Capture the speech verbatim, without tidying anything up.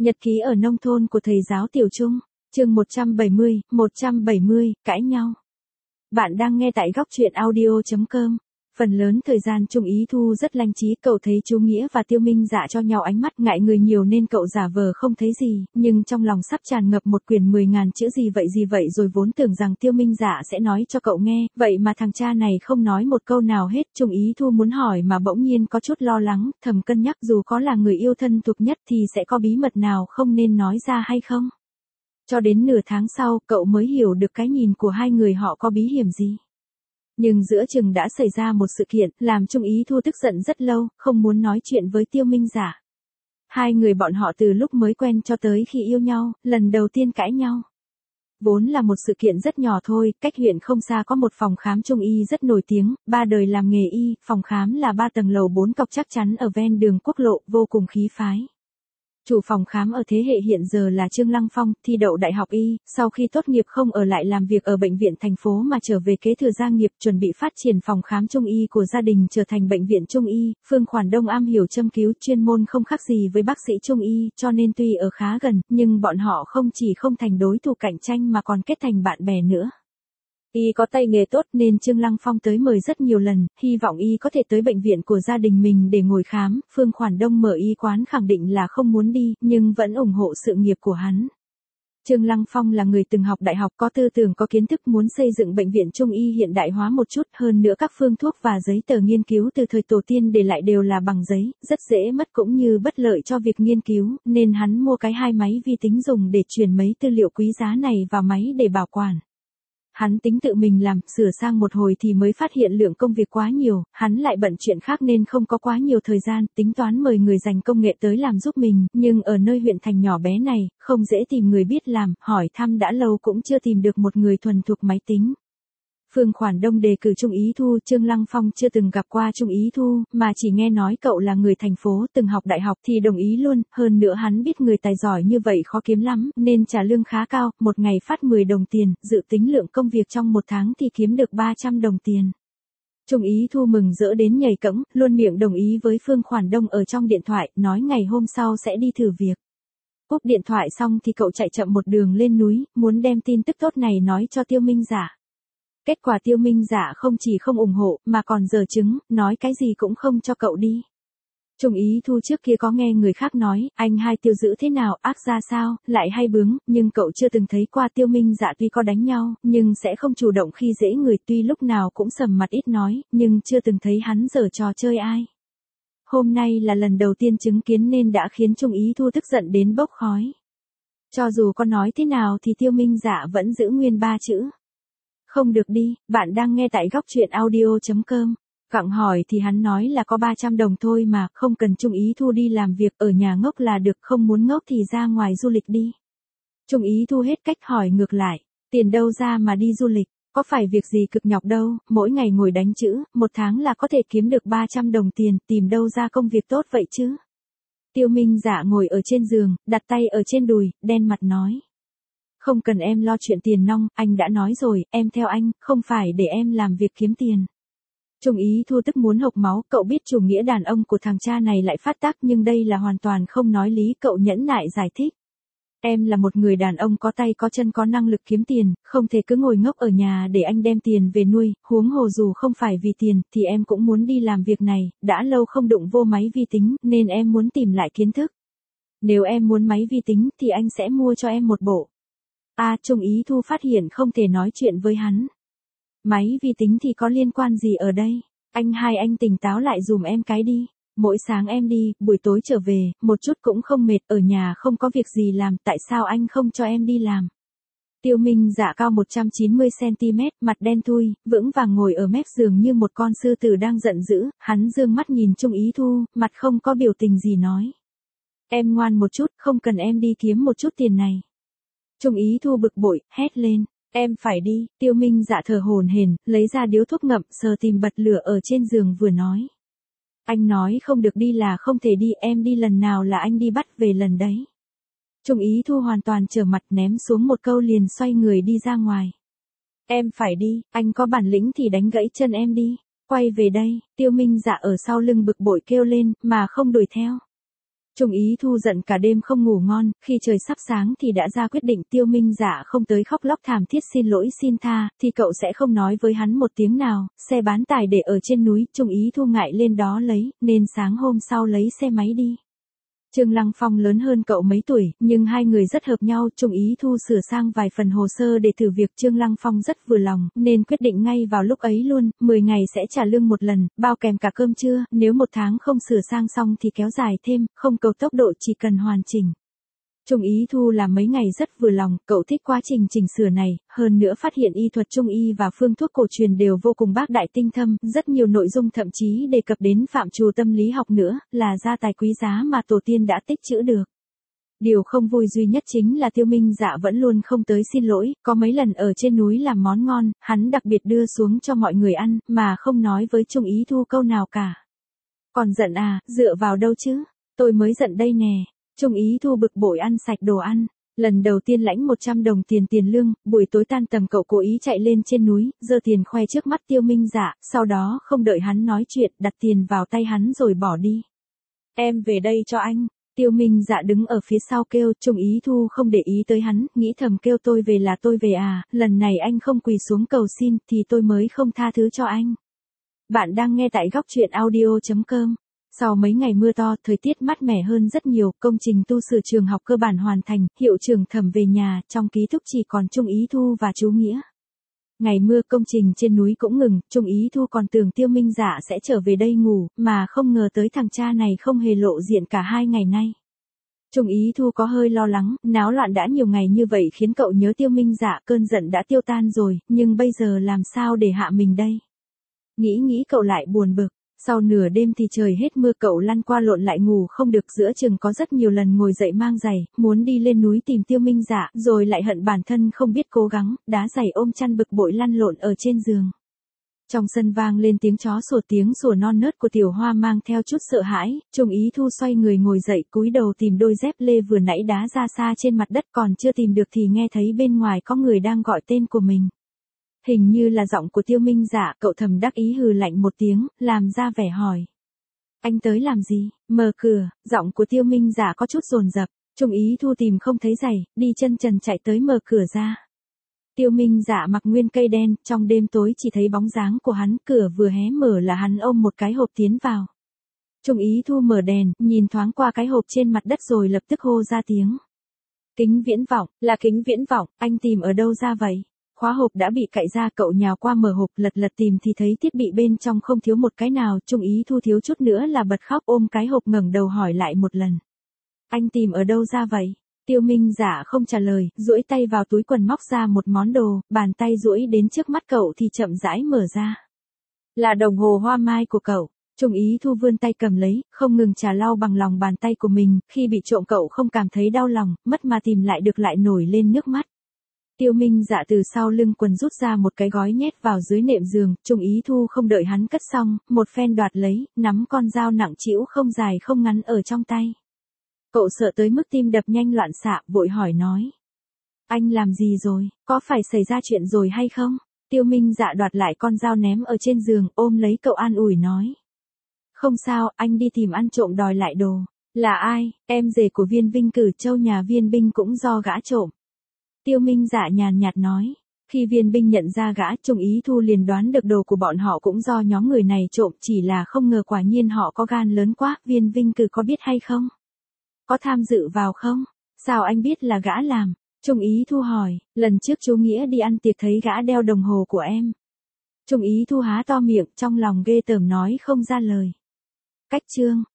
Nhật ký ở nông thôn của thầy giáo Tiểu Trung, chương một trăm bảy mươi, một trăm bảy mươi, cãi nhau. Bạn đang nghe tại góc truyện audio chấm com. Phần lớn thời gian Trung Ý Thu rất lanh trí, cậu thấy chú Nghĩa và Tiêu Minh Dạ cho nhau ánh mắt, ngại người nhiều nên cậu giả vờ không thấy gì, nhưng trong lòng sắp tràn ngập một quyển mười ngàn chữ gì vậy gì vậy rồi vốn tưởng rằng Tiêu Minh Dạ sẽ nói cho cậu nghe, vậy mà thằng cha này không nói một câu nào hết. Trung Ý Thu muốn hỏi mà bỗng nhiên có chút lo lắng, thầm cân nhắc dù có là người yêu thân thuộc nhất thì sẽ có bí mật nào không nên nói ra hay không. Cho đến nửa tháng sau, cậu mới hiểu được cái nhìn của hai người họ có bí hiểm gì. Nhưng giữa chừng đã xảy ra một sự kiện, làm Trung Ý Thu tức giận rất lâu, không muốn nói chuyện với Tiêu Minh Dạ. Hai người bọn họ từ lúc mới quen cho tới khi yêu nhau, lần đầu tiên cãi nhau. Vốn là một sự kiện rất nhỏ thôi, cách huyện không xa có một phòng khám Trung y rất nổi tiếng, ba đời làm nghề y, phòng khám là ba tầng lầu bốn cọc chắc chắn ở ven đường quốc lộ, vô cùng khí phái. Chủ phòng khám ở thế hệ hiện giờ là Trương Lăng Phong, thi đậu đại học y, sau khi tốt nghiệp không ở lại làm việc ở bệnh viện thành phố mà trở về kế thừa gia nghiệp, chuẩn bị phát triển phòng khám Trung y của gia đình trở thành bệnh viện Trung y. Phương Khoản Đông am hiểu châm cứu, chuyên môn không khác gì với bác sĩ Trung y, cho nên tuy ở khá gần, nhưng bọn họ không chỉ không thành đối thủ cạnh tranh mà còn kết thành bạn bè nữa. Y có tay nghề tốt nên Trương Lăng Phong tới mời rất nhiều lần, hy vọng Y có thể tới bệnh viện của gia đình mình để ngồi khám. Phương Khoản Đông mở y quán khẳng định là không muốn đi, nhưng vẫn ủng hộ sự nghiệp của hắn. Trương Lăng Phong là người từng học đại học, có tư tưởng có kiến thức, muốn xây dựng bệnh viện Trung y hiện đại hóa một chút, hơn nữa các phương thuốc và giấy tờ nghiên cứu từ thời tổ tiên để lại đều là bằng giấy, rất dễ mất cũng như bất lợi cho việc nghiên cứu, nên hắn mua cái hai máy vi tính dùng để truyền mấy tư liệu quý giá này vào máy để bảo quản. Hắn tính tự mình làm, sửa sang một hồi thì mới phát hiện lượng công việc quá nhiều, hắn lại bận chuyện khác nên không có quá nhiều thời gian, tính toán mời người dành công nghệ tới làm giúp mình, nhưng ở nơi huyện thành nhỏ bé này, không dễ tìm người biết làm, hỏi thăm đã lâu cũng chưa tìm được một người thuần thục máy tính. Phương Khoản Đông đề cử Trung Ý Thu, Trương Lăng Phong chưa từng gặp qua Trung Ý Thu, mà chỉ nghe nói cậu là người thành phố, từng học đại học thì đồng ý luôn, hơn nữa hắn biết người tài giỏi như vậy khó kiếm lắm, nên trả lương khá cao, một ngày phát mười đồng tiền, dự tính lượng công việc trong một tháng thì kiếm được ba trăm đồng tiền. Trung Ý Thu mừng rỡ đến nhảy cẫng, luôn miệng đồng ý với Phương Khoản Đông ở trong điện thoại, nói ngày hôm sau sẽ đi thử việc. Cúp điện thoại xong thì cậu chạy chậm một đường lên núi, muốn đem tin tức tốt này nói cho Tiêu Minh Dạ. Kết quả Tiêu Minh Dạ không chỉ không ủng hộ, mà còn giở trứng, nói cái gì cũng không cho cậu đi. Trung Ý Thu trước kia có nghe người khác nói, anh hai Tiêu giữ thế nào, ác ra sao, lại hay bướng, nhưng cậu chưa từng thấy qua Tiêu Minh Dạ tuy có đánh nhau, nhưng sẽ không chủ động khi dễ người, tuy lúc nào cũng sầm mặt ít nói, nhưng chưa từng thấy hắn giở trò chơi ai. Hôm nay là lần đầu tiên chứng kiến nên đã khiến Trung Ý Thu tức giận đến bốc khói. Cho dù có nói thế nào thì Tiêu Minh Dạ vẫn giữ nguyên ba chữ. Không được đi, bạn đang nghe tại góc truyện audio chấm com. Cặng hỏi thì hắn nói là có ba trăm đồng thôi mà, không cần Trung Ý Thu đi làm việc, ở nhà ngốc là được, không muốn ngốc thì ra ngoài du lịch đi. Trung Ý Thu hết cách hỏi ngược lại, tiền đâu ra mà đi du lịch, có phải việc gì cực nhọc đâu, mỗi ngày ngồi đánh chữ, một tháng là có thể kiếm được ba trăm đồng tiền, tìm đâu ra công việc tốt vậy chứ. Tiêu Minh Dạ ngồi ở trên giường, đặt tay ở trên đùi, đen mặt nói. Không cần em lo chuyện tiền nong, anh đã nói rồi, em theo anh, không phải để em làm việc kiếm tiền. Trung Ý Thu tức muốn hộc máu, cậu biết chủ nghĩa đàn ông của thằng cha này lại phát tác nhưng đây là hoàn toàn không nói lý, cậu nhẫn nại giải thích. Em là một người đàn ông có tay có chân có năng lực kiếm tiền, không thể cứ ngồi ngốc ở nhà để anh đem tiền về nuôi, huống hồ dù không phải vì tiền, thì em cũng muốn đi làm việc này, đã lâu không đụng vô máy vi tính, nên em muốn tìm lại kiến thức. Nếu em muốn máy vi tính thì anh sẽ mua cho em một bộ. À, Trung Ý Thu phát hiện không thể nói chuyện với hắn. Máy vi tính thì có liên quan gì ở đây? Anh hai anh tỉnh táo lại dùm em cái đi. Mỗi sáng em đi, buổi tối trở về, một chút cũng không mệt, ở nhà không có việc gì làm, tại sao anh không cho em đi làm? Tiêu Minh Dạ cao một trăm chín mươi xăng ti mét, mặt đen thui, vững vàng ngồi ở mép giường như một con sư tử đang giận dữ, hắn dương mắt nhìn Trung Ý Thu, mặt không có biểu tình gì nói. Em ngoan một chút, không cần em đi kiếm một chút tiền này. Trung Ý Thu bực bội, hét lên, em phải đi. Tiêu Minh Dạ thở hổn hển, lấy ra điếu thuốc ngậm, sờ tìm bật lửa ở trên giường vừa nói. Anh nói không được đi là không thể đi, em đi lần nào là anh đi bắt về lần đấy. Trung Ý Thu hoàn toàn trở mặt, ném xuống một câu liền xoay người đi ra ngoài. Em phải đi, anh có bản lĩnh thì đánh gãy chân em đi, quay về đây. Tiêu Minh Dạ ở sau lưng bực bội kêu lên, mà không đuổi theo. Trung Ý Thu giận cả đêm không ngủ ngon, khi trời sắp sáng thì đã ra quyết định Tiêu Minh Dạ không tới khóc lóc thảm thiết xin lỗi xin tha, thì cậu sẽ không nói với hắn một tiếng nào, xe bán tải để ở trên núi, Trung Ý Thu ngại lên đó lấy, nên sáng hôm sau lấy xe máy đi. Trương Lăng Phong lớn hơn cậu mấy tuổi, nhưng hai người rất hợp nhau, Trung Ý Thu sửa sang vài phần hồ sơ để thử việc, Trương Lăng Phong rất vừa lòng, nên quyết định ngay vào lúc ấy luôn, mười ngày sẽ trả lương một lần, bao kèm cả cơm trưa, nếu một tháng không sửa sang xong thì kéo dài thêm, không cầu tốc độ chỉ cần hoàn chỉnh. Trung Ý Thu làm mấy ngày rất vừa lòng, cậu thích quá trình chỉnh sửa này, hơn nữa phát hiện y thuật trung y và phương thuốc cổ truyền đều vô cùng bác đại tinh thâm, rất nhiều nội dung thậm chí đề cập đến phạm trù tâm lý học nữa, là gia tài quý giá mà tổ tiên đã tích trữ được. Điều không vui duy nhất chính là Tiêu Minh Dạ vẫn luôn không tới xin lỗi, có mấy lần ở trên núi làm món ngon, hắn đặc biệt đưa xuống cho mọi người ăn, mà không nói với Trung Ý Thu câu nào cả. Còn giận à, dựa vào đâu chứ, tôi mới giận đây nè. Trung Ý Thu bực bội ăn sạch đồ ăn, lần đầu tiên lãnh một trăm đồng tiền tiền lương, buổi tối tan tầm cậu cố ý chạy lên trên núi, giơ tiền khoe trước mắt Tiêu Minh Dạ, sau đó không đợi hắn nói chuyện, đặt tiền vào tay hắn rồi bỏ đi. Em về đây cho anh. Tiêu Minh Dạ đứng ở phía sau kêu, Trung Ý Thu không để ý tới hắn, nghĩ thầm kêu tôi về là tôi về à, lần này anh không quỳ xuống cầu xin thì tôi mới không tha thứ cho anh. Bạn đang nghe tại góc truyện audio chấm com. Sau mấy ngày mưa to, thời tiết mát mẻ hơn rất nhiều, công trình tu sửa trường học cơ bản hoàn thành, hiệu trưởng Thẩm về nhà, trong ký túc chỉ còn Trung Ý Thu và chú Nghĩa. Ngày mưa công trình trên núi cũng ngừng, Trung Ý Thu còn tưởng Tiêu Minh Dạ sẽ trở về đây ngủ, mà không ngờ tới thằng cha này không hề lộ diện cả hai ngày nay. Trung Ý Thu có hơi lo lắng, náo loạn đã nhiều ngày như vậy khiến cậu nhớ Tiêu Minh Dạ, cơn giận đã tiêu tan rồi, nhưng bây giờ làm sao để hạ mình đây? Nghĩ nghĩ cậu lại buồn bực. Sau nửa đêm thì trời hết mưa, cậu lăn qua lộn lại ngủ không được, giữa chừng có rất nhiều lần ngồi dậy mang giày, muốn đi lên núi tìm Tiêu Minh Dạ, rồi lại hận bản thân không biết cố gắng, đá giày ôm chăn bực bội lăn lộn ở trên giường. Trong sân vang lên tiếng chó sủa, tiếng sủa non nớt của Tiểu Hoa mang theo chút sợ hãi, Trung Ý Thu xoay người ngồi dậy, cúi đầu tìm đôi dép lê vừa nãy đá ra xa trên mặt đất, còn chưa tìm được thì nghe thấy bên ngoài có người đang gọi tên của mình. Hình như là giọng của Tiêu Minh Dạ, cậu thầm đắc ý hừ lạnh một tiếng, làm ra vẻ hỏi. Anh tới làm gì? Mở cửa, giọng của Tiêu Minh Dạ có chút dồn dập, Trung Ý Thu tìm không thấy giày, đi chân trần chạy tới mở cửa ra. Tiêu Minh Dạ mặc nguyên cây đen, trong đêm tối chỉ thấy bóng dáng của hắn, cửa vừa hé mở là hắn ôm một cái hộp tiến vào. Trung Ý Thu mở đèn, nhìn thoáng qua cái hộp trên mặt đất rồi lập tức hô ra tiếng. Kính viễn vọng, là kính viễn vọng, anh tìm ở đâu ra vậy? Khóa hộp đã bị cạy ra, cậu nhào qua mở hộp, lật lật tìm thì thấy thiết bị bên trong không thiếu một cái nào, Trung Ý Thu thiếu chút nữa là bật khóc, ôm cái hộp ngẩng đầu hỏi lại một lần. Anh tìm ở đâu ra vậy? Tiêu Minh Dạ không trả lời, duỗi tay vào túi quần móc ra một món đồ, bàn tay duỗi đến trước mắt cậu thì chậm rãi mở ra. Là đồng hồ hoa mai của cậu. Trung Ý Thu vươn tay cầm lấy, không ngừng trà lau bằng lòng bàn tay của mình, khi bị trộm cậu không cảm thấy đau lòng, mất mà tìm lại được lại nổi lên nước mắt. Tiêu Minh Dạ từ sau lưng quần rút ra một cái gói nhét vào dưới nệm giường, Trung Ý Thu không đợi hắn cất xong, một phen đoạt lấy, nắm con dao nặng trĩu không dài không ngắn ở trong tay. Cậu sợ tới mức tim đập nhanh loạn xạ, vội hỏi nói. Anh làm gì rồi, có phải xảy ra chuyện rồi hay không? Tiêu Minh Dạ đoạt lại con dao ném ở trên giường, ôm lấy cậu an ủi nói. Không sao, anh đi tìm ăn trộm đòi lại đồ. Là ai? Em rể của Viên Vinh Cử Châu nhà Viên Binh cũng do gã trộm. Tiêu Minh Dạ nhàn nhạt nói. Khi Viên Binh nhận ra gã, Trung Ý Thu liền đoán được đồ của bọn họ cũng do nhóm người này trộm, chỉ là không ngờ quả nhiên họ có gan lớn quá. Viên Vinh Cử có biết hay không? Có tham dự vào không? Sao anh biết là gã làm? Trung Ý Thu hỏi, lần trước chú Nghĩa đi ăn tiệc thấy gã đeo đồng hồ của em. Trung Ý Thu há to miệng, trong lòng ghê tởm nói không ra lời. Cách chương.